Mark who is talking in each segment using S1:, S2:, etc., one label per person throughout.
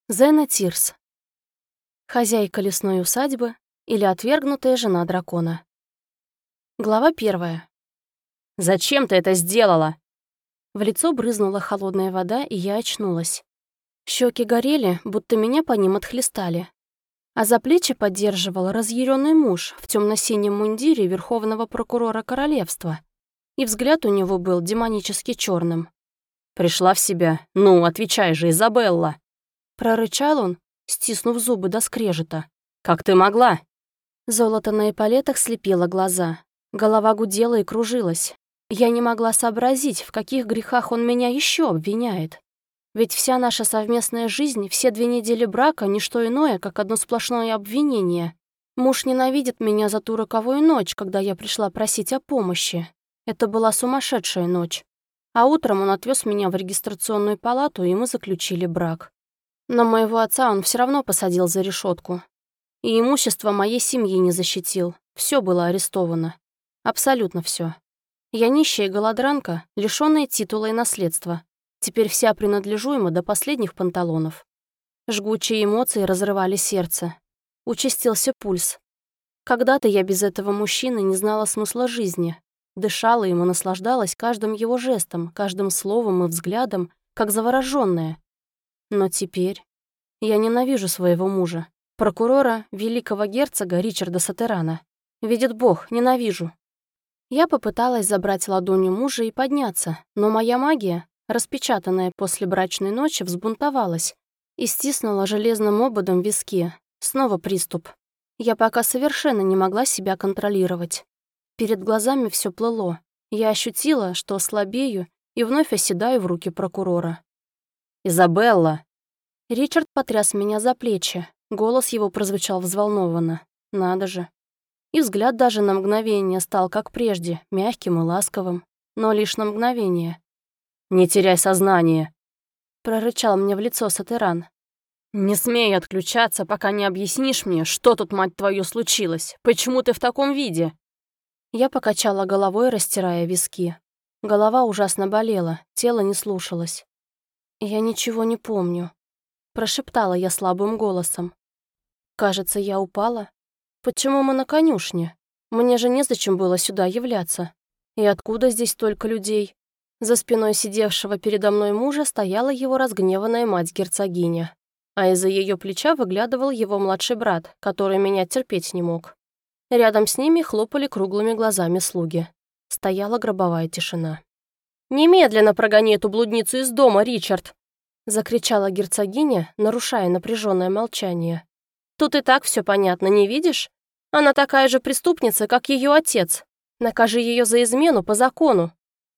S1: Зена Тирс. Хозяйка лесной усадьбы или отвергнутая жена дракона. Глава 1.
S2: «Зачем ты это сделала?»
S1: В лицо брызнула холодная вода, и я очнулась. Щеки горели, будто меня по ним отхлестали. А за плечи поддерживал разъяренный муж в темно-синем мундире верховного прокурора королевства. И взгляд у него был демонически черным.
S2: «Пришла в себя? Ну, отвечай же, Изабелла!»
S1: Прорычал он, стиснув зубы до скрежета.
S2: «Как ты могла?»
S1: Золото на эполетах слепило глаза. Голова гудела и кружилась. Я не могла сообразить, в каких грехах он меня еще обвиняет. Ведь вся наша совместная жизнь, все 2 недели брака — ничто иное, как одно сплошное обвинение. Муж ненавидит меня за ту роковую ночь, когда я пришла просить о помощи. Это была сумасшедшая ночь. А утром он отвез меня в регистрационную палату, и мы заключили брак. Но моего отца он все равно посадил за решетку. И имущество моей семьи не защитил. Все было арестовано. Абсолютно все. Я нищая голодранка, лишённая титула и наследства. Теперь вся принадлежу ему до последних панталонов. Жгучие эмоции разрывали сердце. Участился пульс. Когда-то я без этого мужчины не знала смысла жизни. Дышала им и наслаждалась каждым его жестом, каждым словом и взглядом, как заворожённая. Но теперь я ненавижу своего мужа, прокурора великого герцога Ричарда Сатерана. Видит Бог, ненавижу. Я попыталась забрать ладонью мужа и подняться, но моя магия, распечатанная после брачной ночи, взбунтовалась и стиснула железным ободом виски. Снова приступ. Я пока совершенно не могла себя контролировать. Перед глазами все плыло. Я ощутила, что слабею, и вновь оседаю в руки прокурора.
S2: «Изабелла!»
S1: Ричард потряс меня за плечи. Голос его прозвучал взволнованно. Надо же. И взгляд даже на мгновение стал, как прежде, мягким и ласковым. Но лишь на мгновение.
S2: «Не теряй сознание!»
S1: Прорычал мне в лицо Сатеран.
S2: «Не смей отключаться, пока не объяснишь мне, что тут, мать твою, случилось. Почему ты в таком виде?»
S1: Я покачала головой, растирая виски. Голова ужасно болела, тело не слушалось. «Я ничего не помню», — прошептала я слабым голосом. «Кажется, я упала. Почему мы на конюшне? Мне же незачем было сюда являться. И откуда здесь столько людей?» За спиной сидевшего передо мной мужа стояла его разгневанная мать-герцогиня, а из-за ее плеча выглядывал его младший брат, который меня терпеть не мог. Рядом с ними хлопали круглыми глазами слуги. Стояла гробовая тишина. «Немедленно прогони эту блудницу из дома, Ричард!» — закричала герцогиня, нарушая напряженное молчание. «Тут и так все понятно, не видишь? Она такая же преступница, как ее отец. Накажи ее за измену по закону».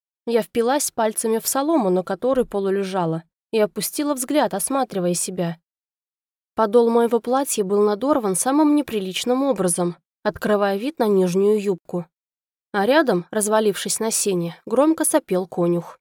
S1: Я впилась пальцами в солому, на которой полулежала, и опустила взгляд, осматривая себя. Подол моего платья был надорван самым неприличным образом, открывая вид на нижнюю юбку. А рядом, развалившись на сене, громко сопел конюх.